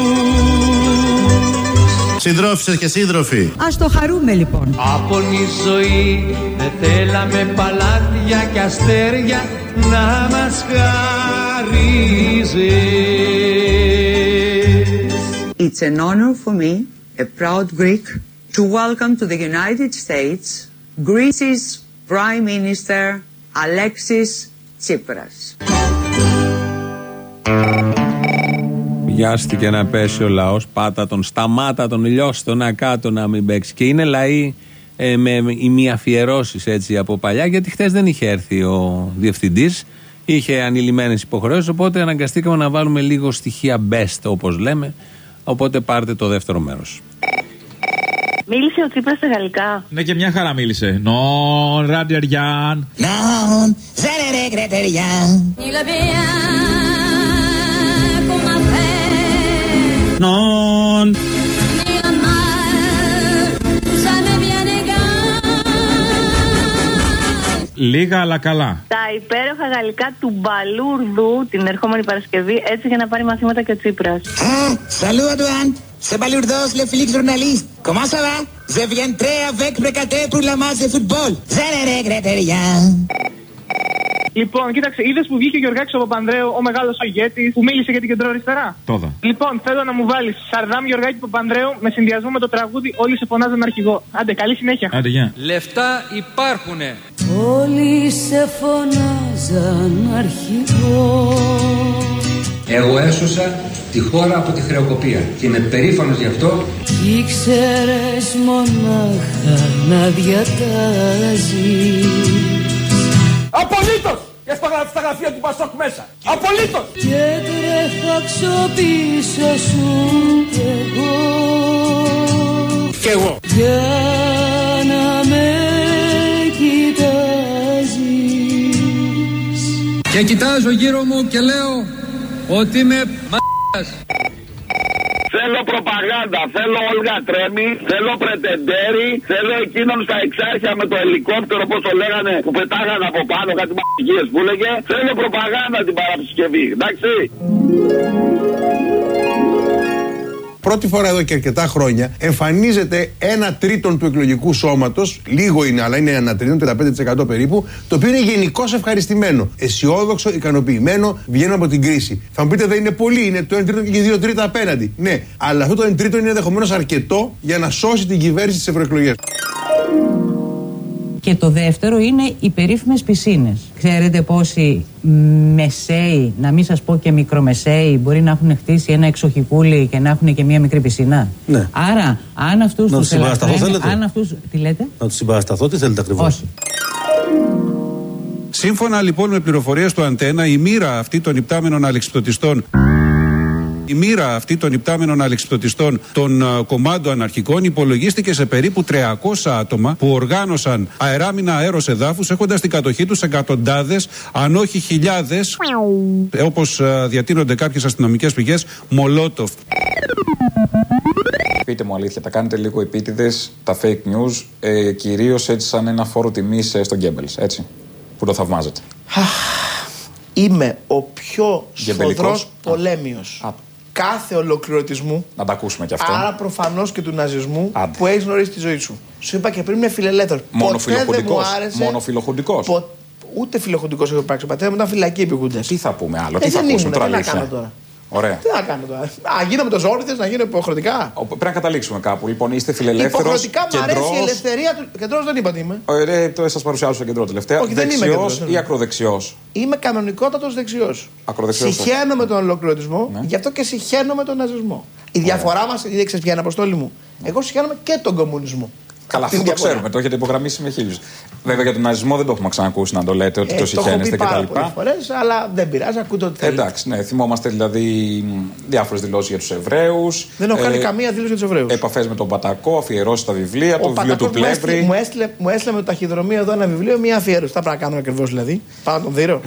Συντρόφισσες και σύντροφοι, ας το χαρούμε λοιπόν. Από η ζωή δεν θέλαμε παλάτια και αστέρια να μας χαρίζεις. It's an honor for me, a proud Greek, to welcome to the United States Greece's Prime Minister Alexis Tsipras. Βιάστηκε να πέσει ο λαός, πάτα τον, σταμάτα τον, λιώστο να κάτω να μην παίξει. Και είναι λαοί με ημιαφιερώσεις έτσι από παλιά, γιατί χτες δεν είχε έρθει ο διευθυντής, είχε ανηλυμένες υποχρεώσεις, οπότε αναγκαστήκαμε να βάλουμε λίγο στοιχεία best όπως λέμε, οπότε πάρτε το δεύτερο μέρος. Μίλησε ο Τσίπρας στα γαλλικά? Ναι, και μια χαρά μίλησε. Non, Radierian. Non, Zerere Greterian. Non. Λίγα αλλά καλά. Τα υπέροχα γαλλικά του Μπαλούρδου την ερχόμενη Παρασκευή, έτσι για να πάρει μαθήματα και ο Τσίπρας. Salut Antoine, c'est Balurdos, le flic journaliste. Comment ça va? Je viens très avec Brecaté pour la match de football. Zerere Greterian. Λοιπόν, κοίταξε, είδες που βγήκε ο Γιωργάκης ο Παπανδρέου, ο μεγάλος ηγέτης, που μίλησε για την κεντροαριστερά? Τόδα. Λοιπόν, θέλω να μου βάλεις Σαρδάμ Γιωργάκη Παπανδρέου με συνδυασμό με το τραγούδι Όλοι σε φωνάζαν αρχηγό. Άντε, καλή συνέχεια. Άντε, γεια. Λεφτά υπάρχουνε. Όλοι σε φωνάζαν αρχηγό. Εγώ έσωσα τη χώρα από τη χρεοκοπία και είμαι περήφανος γι' αυτό. Ήξερες μονάχα να διατάζεις. Απολύτως! Και στα γραφεία του Πασόκ μέσα. Απολύτως! Και τρέχα πίσω σου κι εγώ. Κι εγώ. Για να με κοιτάζεις. Και κοιτάζω γύρω μου και λέω, ότι είμαι μ***ας. Θέλω προπαγάνδα, θέλω Όλγα Τρέμι, θέλω Πρετεντέρι, θέλω εκείνον στα εξάρχεια με το ελικόπτερο, όπως το λέγανε, που πετάγανε από πάνω κάτι μ***γίες που έλεγε. Θέλω προπαγάνδα την Παρασκευή, εντάξει. Πρώτη φορά εδώ και αρκετά χρόνια εμφανίζεται 1/3 του εκλογικού σώματος, λίγο είναι, αλλά είναι 1/3, 35% περίπου, το οποίο είναι γενικώς ευχαριστημένο, αισιόδοξο, ικανοποιημένο, βγαίνουν από την κρίση. Θα μου πείτε δεν είναι πολύ, είναι το 1/3 και 2/3 απέναντι. Ναι, αλλά αυτό το 1/3 είναι ενδεχομένως αρκετό για να σώσει την κυβέρνηση στις ευρωεκλογές. Και το δεύτερο είναι οι περίφημες πισίνες. Ξέρετε πόσοι μεσαίοι, να μην σας πω και μικρομεσαίοι, μπορεί να έχουν χτίσει ένα εξοχικούλι και να έχουν και μία μικρή πισίνα. Ναι. Άρα, αν αυτούς τους ελαφρύνει, αν αυτούς... Τι λέτε? Να τους συμπαρασταθώ, τι θέλετε ακριβώς? Όχι. Σύμφωνα λοιπόν με πληροφορίες του Αντένα, η μοίρα αυτή των υπτάμενων αλεξιπτωτιστών των κομμάτων αναρχικών υπολογίστηκε σε περίπου 300 άτομα που οργάνωσαν αεράμινα αέρος εδάφους, έχοντας στην κατοχή τους εκατοντάδες, αν όχι χιλιάδες, όπως διατείνονται κάποιες αστυνομικές πηγές, μολότοφ. Πείτε μου αλήθεια, τα κάνετε λίγο επίτηδες τα fake news, κυρίως έτσι σαν ένα φόρο τιμής στον Γκέμπελς, έτσι, που το θαυμάζετε. Είμαι ο πιο σφοδρός πολέμιος κάθε ολοκληρωτισμού. Να τα ακούσουμε κι αυτό. Άρα προφανώς και του ναζισμού. Άντε. Που έχεις γνωρίσει τη ζωή σου. Σου είπα και πριν είμαι φιλελεύθερος. Μόνο φιλοχουντικός. Ούτε φιλοχουντικός έχω υπάρξει. Ο πατέρα μου ήταν φυλακή επικούντας. Τι θα πούμε άλλο, τι θα ακούσουμε τώρα, αλήθεια. Ωραία. Τι να κάνω τώρα. Γίνομαι το ζόρι, θες να γίνω υποχρεωτικά. Πρέπει να καταλήξουμε κάπου. Λοιπόν, είστε φιλελεύθερος. Υποχρεωτικά μου αρέσει η ελευθερία του. Κεντρός δεν είπα τι είμαι. Ωραία, σας παρουσιάζω στο κεντρό τελευταία. Όχι, δεν είμαι κεντρός. Ή ακροδεξιός? Είμαι κανονικότατος δεξιός. Συχαίνω με τον ολοκληρωτισμό, γι' αυτό και συχαίνω με τον ναζισμό. Η διαφορά μας, δεν ξέρεις ποια είναι, Αποστόλη μου. Εγώ συχαίνομαι και τον κομμουνισμό. Καλά, αυτό το ξέρουμε, το έχετε υπογραμμίσει με χίλιους. Βέβαια για τον ναζισμό δεν το έχουμε ξανακούσει να το λέτε, ότι το συχαίνεστε κτλ. Το έχω πει πολλές φορές, αλλά δεν πειράζει, ακούτε ό,τι θέλετε. Εντάξει, ναι, θυμόμαστε δηλαδή διάφορες δηλώσεις για τους Εβραίους. Δεν έχω κάνει καμία δήλωση για τους Εβραίους. Επαφές με τον Πατακό, αφιερώσεις στα βιβλία, το βιβλίο του Πλεύρη. Μου έστειλε με το ταχυδρομείο εδώ ένα βιβλίο, μία αφιέρωση. Θα πρέπει να κάνω ακριβώς δηλαδή. Πάω να τον δείρω.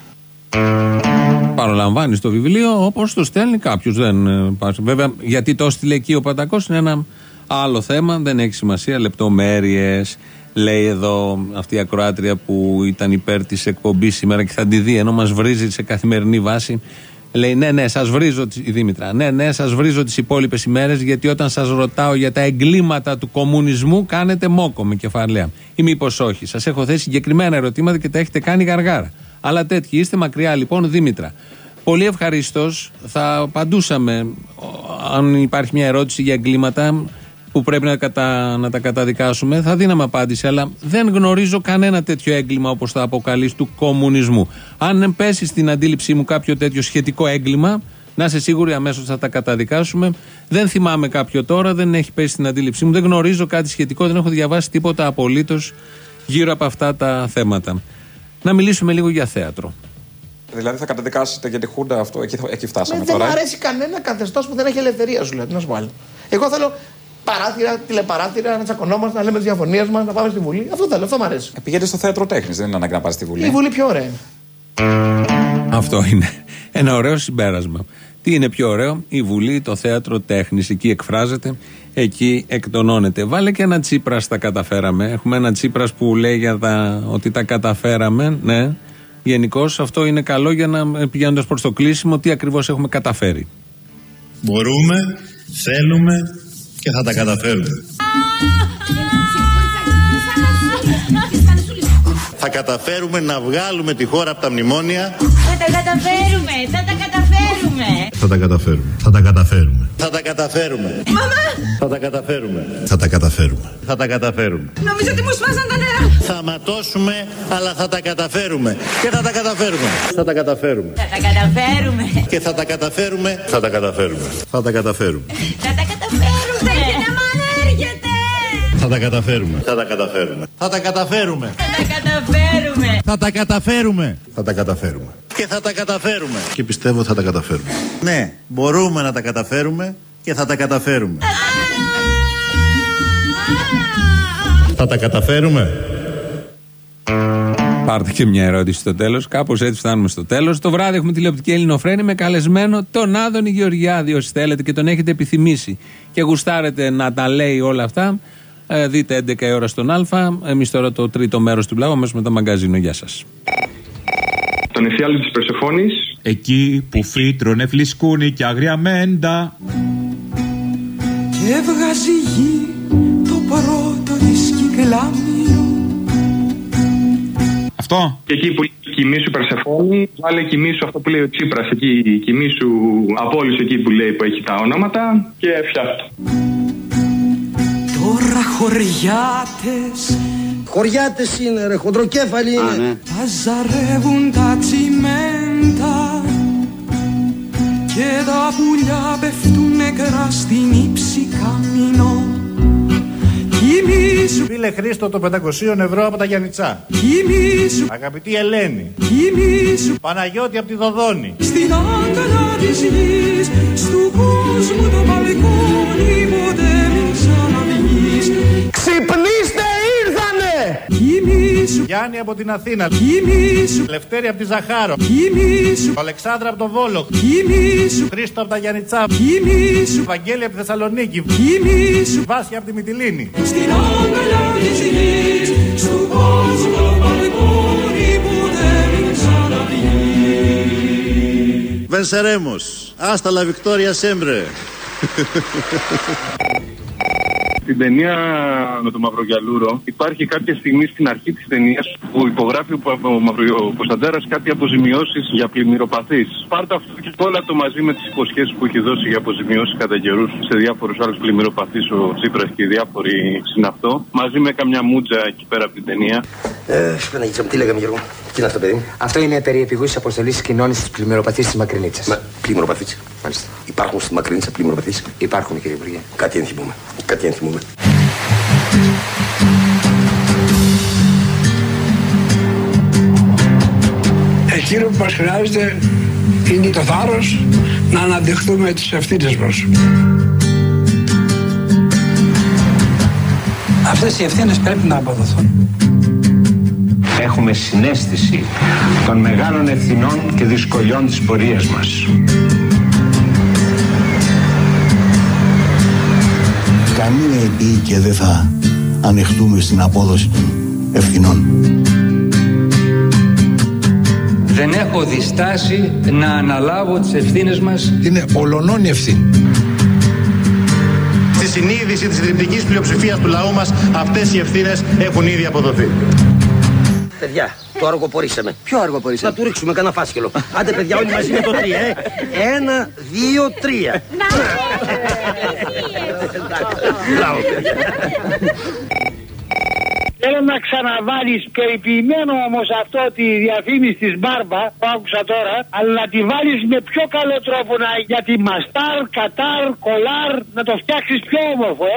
Παραλαμβάνει το βιβλίο όπως το στέλνει κάποιος. Βέβαια, γιατί το έστειλε εκεί ο Πατακός είναι ένα άλλο θέμα, δεν έχει σημασία, λεπτομέρειες. Λέει εδώ αυτή η ακροάτρια που ήταν υπέρ της εκπομπής σήμερα και θα τη δει, ενώ μας βρίζει σε καθημερινή βάση. Λέει ναι, σας βρίζω, η Δήμητρα. Ναι, σας βρίζω τις υπόλοιπες ημέρες, γιατί όταν σας ρωτάω για τα εγκλήματα του κομμουνισμού κάνετε μόκο με κεφαλαία. Ή μήπως όχι. Σας έχω θέσει συγκεκριμένα ερωτήματα και τα έχετε κάνει γαργάρα. Αλλά τέτοιοι είστε, μακριά λοιπόν, Δήμητρα. Πολύ ευχαρίστως θα απαντούσαμε αν υπάρχει μια ερώτηση για εγκλήματα που πρέπει να τα καταδικάσουμε, θα δίναμε απάντηση, αλλά δεν γνωρίζω κανένα τέτοιο έγκλημα όπως θα αποκαλείς του κομμουνισμού. Αν πέσει στην αντίληψή μου κάποιο τέτοιο σχετικό έγκλημα, να είσαι σίγουροι αμέσως θα τα καταδικάσουμε. Δεν θυμάμαι κάποιο τώρα, δεν έχει πέσει στην αντίληψή μου, δεν γνωρίζω κάτι σχετικό, δεν έχω διαβάσει τίποτα απολύτως γύρω από αυτά τα θέματα. Να μιλήσουμε λίγο για θέατρο. Δηλαδή θα καταδικάσετε για τη Χούντα αυτό, εκεί φτάσαμε τώρα. Δεν μου αρέσει κανένα καθεστώς που δεν έχει ελευθερία, σου λέω. Να σου πω άλλο. Εγώ θέλω παράθυρα, τηλεπαράθυρα, να τσακωνόμαστε, να λέμε τις διαφωνίες μας, να πάμε στη Βουλή. Αυτό θέλω, αυτό μου αρέσει. Πηγαίνετε στο θέατρο τέχνης, δεν είναι ανάγκη να πάρει στη Βουλή. Η Βουλή πιο ωραία είναι. Αυτό είναι ένα ωραίο συμπέρασμα. Τι είναι πιο ωραίο? Η Βουλή, το θέατρο τέχνης. Εκεί εκφράζεται, εκεί εκτονώνεται. Βάλε και ένα Τσίπρας τα καταφέραμε. Έχουμε ένα Τσίπρας που λέει ότι τα καταφέραμε. Ναι. Γενικώς αυτό είναι καλό για να πηγαίνοντας προς το κλείσιμο τι ακριβώς έχουμε καταφέρει. Μπορούμε, θέλουμε και θα τα καταφέρουμε. Θα καταφέρουμε να βγάλουμε τη χώρα από τα μνημόνια. Θα τα καταφέρουμε, θα τα καταφέρουμε. Θα τα καταφέρουμε. Θα τα καταφέρουμε. Θα τα καταφέρουμε. Μαμά! Θα τα καταφέρουμε. Θα τα καταφέρουμε. Θα τα καταφέρουμε. Νομίζω ότι μου σπάσαν τα νερά. Θα ματώσουμε, αλλά θα τα καταφέρουμε. Και θα τα καταφέρουμε. Θα τα καταφέρουμε. Θα τα καταφέρουμε. Και θα τα καταφέρουμε. Θα τα καταφέρουμε. Θα τα καταφέρουμε. Θα τα καταφέρουμε. Έρχεται, μάνα, έρχεται. Θα τα καταφέρουμε. Θα τα καταφέρουμε. Θα τα καταφέρουμε. Θα τα καταφέρουμε. Θα τα καταφέρουμε. Θα τα καταφέρουμε. Και θα τα καταφέρουμε. Και πιστεύω θα τα καταφέρουμε. Ναι, μπορούμε να τα καταφέρουμε και θα τα καταφέρουμε. Θα τα καταφέρουμε. Πάρτε και μια ερώτηση στο τέλος. Κάπως έτσι φτάνουμε στο τέλος. Το βράδυ έχουμε τηλεοπτική Ελληνοφρένη με καλεσμένο τον Άδωνη Γεωργιάδη. Όσοι θέλετε και τον έχετε επιθυμήσει και γουστάρετε να τα λέει όλα αυτά, δείτε 11 η ώρα στον Α. Εμείς τώρα το τρίτο μέρος του Λαού, αμέσως με το μαγκαζίνο. Γεια σας. Τον εφιάλτη της Περσεφόνης. Εκεί που φύτρωνε φλισκούνι και αγριαμέντα. Και έβγαζε γη το πρώτο της κυκλάμιο. Αυτό. Και εκεί που κοιμήσου Περσεφόνη, βάλε κοιμήσου αυτό που λέει ο Τσίπρας. Εκεί κοιμήσου Απόλλης, εκεί που λέει που έχει τα ονόματα. Και φτιάχτω. Τώρα χωριάτες. Χωριάτες είναι ρε, χοντροκέφαλοι είναι. Ναι. Τα ζαρεύουν τα τσιμέντα. Και τα πουλιά πέφτουν νεκρά στην ύψη καμινό. Κοιμήσου. Φίλε Χρήστο, το 500 ευρώ από τα Γιαννιτσά. Κοιμήσου. Αγαπητή Ελένη. Κοιμήσου. Παναγιώτη από τη Δοδόνη. Στην άγκαλα της γης, στου κόσμου το μπαλκόνι, ποτέ μην ξαναβγείς. Ξυπνήστε, ήρθανε! Κοιμήσου. Γιάννη από την Αθήνα. Κοιμήσου. Λευτέρη από τη Ζαχάρο. Κοιμήσου. Αλεξάνδρα από το Βόλο. Κοιμήσου. Χρήστο από τα Γιαννιτσά. Κοιμήσου. Βαγγέλη από τη Θεσσαλονίκη. Κοιμήσου. Βάσια από τη Μυτιλήνη. Στην άγκαλα της γης, στου κόσμου το μπαλκόνι, ποτέ μην ξαναβγείς. Venceremos. Hasta la victoria siempre. Στην ταινία με τον Μαυρογιαλούρο υπάρχει κάποια στιγμή στην αρχή της ταινίας που υπογράφει ο Κωνσταντέρας κάτι αποζημιώσεις για πλημμυροπαθείς. Πάρτε αυτό και όλα το μαζί με τις υποσχέσεις που έχει δώσει για αποζημιώσεις κατά καιρούς σε διάφορους άλλους πλημμυροπαθείς ο Τσίπρας και οι διάφοροι συναυτό, μαζί με καμιά μούτζα εκεί πέρα από την ταινία. Παναγίτσα μου, τι λέγαμε Γιώργο, τι είναι αυτό παιδί μου? Αυτό είναι περί επιγούσης αποστολής κοινώνησης της πλημμυροπαθείς της Μακρινίτσας. Πλημμυροπαθείς. Μάλιστα. Υπάρχουν στη Μακρινίτσα πλημμυροπαθείς? Υπάρχουν κύριε Υπουργέ. Κάτι ενθυμούμε. Κάτι ενθυμούμε. Εκείνο που μας χρειάζεται είναι το θάρρος να αναδεχθούμε τις ευθύνες μας. Αυτές οι ευθύνες πρέπει να αποδοθούν. Έχουμε συναίσθηση των μεγάλων ευθυνών και δυσκολιών της πορείας μας. Καμία επί και δεν θα ανεχτούμε στην απόδοση ευθυνών. Δεν έχω διστάσει να αναλάβω τις ευθύνες μας. Είναι ολονών η ευθύνη. Στη συνείδηση της συντριπτικής πλειοψηφίας του λαού μας αυτές οι ευθύνες έχουν ήδη αποδοθεί. Παιδιά, το αργοπορήσαμε. Ποιο αργοπορήσαμε? Να του ρίξουμε κανένα φάσκελο. Άντε παιδιά, όλοι μαζί με το 3, 1, 2, 3. Μπράβο. Θέλω να ξαναβάλεις περιποιημένο όμως αυτό τη διαφήμιση της Μπάρμπα που άκουσα τώρα, αλλά να τη βάλεις με πιο καλό τρόπο γιατί μαστάρ, κατάρ, κολάρ, να το φτιάξεις πιο όμορφο,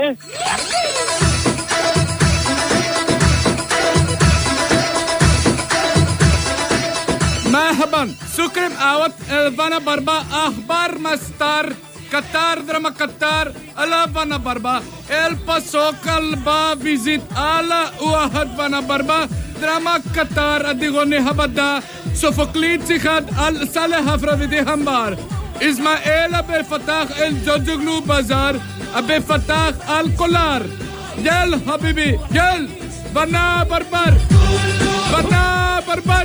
مرحبا سكرم اوت الفانا بربا اخبار مستر قطار درما قطار الفانا بربا الباسو كلبا فيزيت على واحد فانا بربا درما قطار اديغوني هبدا سوفوكليتسي خد الصالح افروديتي همبار اسماعيل ابي فتاح الجوجلو بازار ابي فتاح الكولار يل حبيبي يل فانا بربر فانا بربر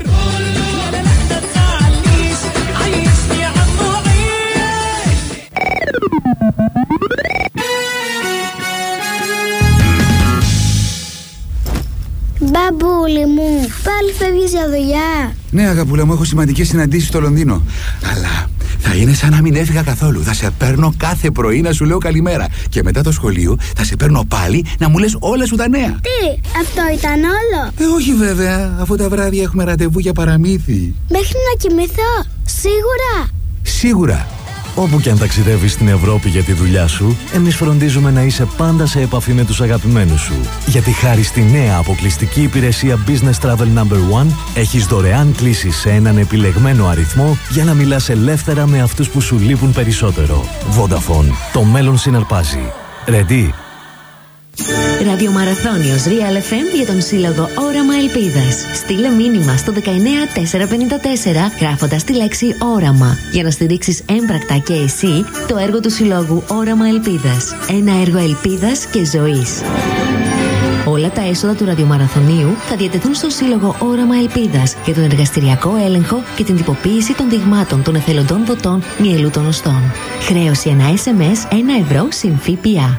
Μπαμπούλη μου, πάλι φεύγεις για δουλειά? Ναι αγαπούλα μου, έχω σημαντικές συναντήσεις στο Λονδίνο. Αλλά θα είναι σαν να μην έφυγα καθόλου. Θα σε παίρνω κάθε πρωί να σου λέω καλημέρα. Και μετά το σχολείο θα σε παίρνω πάλι να μου λες όλα σου τα νέα. Τι, αυτό ήταν όλο? Όχι βέβαια, αφού τα βράδια έχουμε ραντεβού για παραμύθι. Μέχρι να κοιμηθώ, σίγουρα? Σίγουρα. Όπου και αν ταξιδεύεις στην Ευρώπη για τη δουλειά σου, εμείς φροντίζουμε να είσαι πάντα σε επαφή με τους αγαπημένους σου. Γιατί χάρη στη νέα αποκλειστική υπηρεσία Business Travel No. 1, έχεις δωρεάν κλήσεις σε έναν επιλεγμένο αριθμό για να μιλάς ελεύθερα με αυτούς που σου λείπουν περισσότερο. Vodafone. Το μέλλον συναρπάζει. Ready? Ραδιομαραθώνιος Real FM για τον Σύλλογο Όραμα Ελπίδας. Στείλε μήνυμα στο 19454 γράφοντας τη λέξη όραμα για να στηρίξεις έμπρακτα και εσύ το έργο του Συλλόγου Όραμα Ελπίδας. Ένα έργο ελπίδας και ζωής. Όλα τα έσοδα του ραδιομαραθωνίου θα διατεθούν στο Σύλλογο Όραμα Ελπίδας για τον εργαστηριακό έλεγχο και την τυποποίηση των δειγμάτων των εθελοντών δοτών μυελού των οστών. Χρέωση ένα SMS 1 ευρώ συν ΦΠΑ.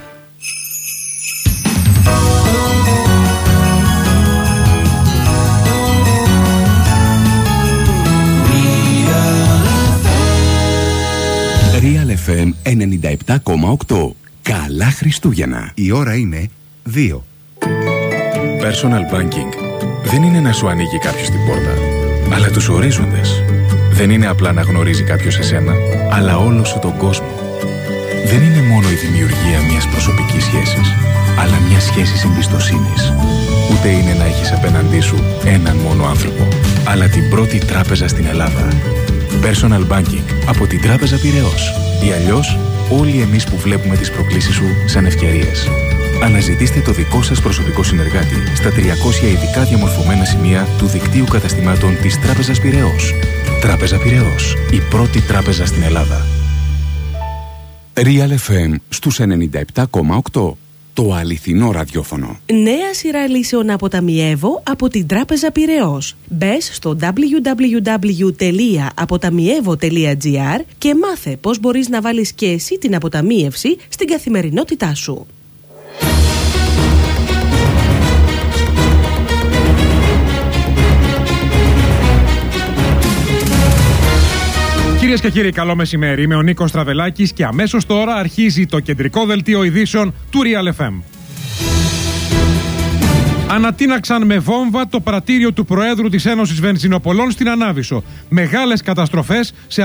Real FM 97,8. Καλά Χριστούγεννα. Η ώρα είναι 2. Personal Banking δεν είναι να σου ανοίγει κάποιος την πόρτα, αλλά τους ορίζοντες. Δεν είναι απλά να γνωρίζει κάποιος εσένα, αλλά όλο σου τον κόσμο. Δεν είναι μόνο η δημιουργία μιας προσωπικής σχέσης, αλλά μιας σχέσης εμπιστοσύνης. Ούτε είναι να έχεις απέναντί σου έναν μόνο άνθρωπο, αλλά την πρώτη τράπεζα στην Ελλάδα. Personal Banking από την Τράπεζα Πειραιώς. Ή αλλιώς, όλοι εμείς που βλέπουμε τις προκλήσεις σου σαν ευκαιρίες. Αναζητήστε το δικό σας προσωπικό συνεργάτη στα 300 ειδικά διαμορφωμένα σημεία του δικτύου καταστημάτων της Τράπεζας Πειραιώς. Τράπεζα Πειραιώς, η πρώτη τράπεζα στην Ελλάδα. Real FM στους 97,8. Το αληθινό ραδιόφωνο. Νέα σειρά λύσεων αποταμιεύω από την Τράπεζα Πειραιώς. Μπες στο www.αποταμιεύω.gr και μάθε πώς μπορείς να βάλεις και εσύ την αποταμίευση στην καθημερινότητά σου. Κυρίες και κύριοι, καλό μεσημέρι. Είμαι ο Νίκος Τραβελάκης και αμέσως τώρα αρχίζει το κεντρικό δελτίο ειδήσεων του Real FM. Ανατείναξαν με βόμβα το πρατήριο του Προέδρου της Ένωσης Βενζινοπολών στην Ανάβησο. Μεγάλες καταστροφές σε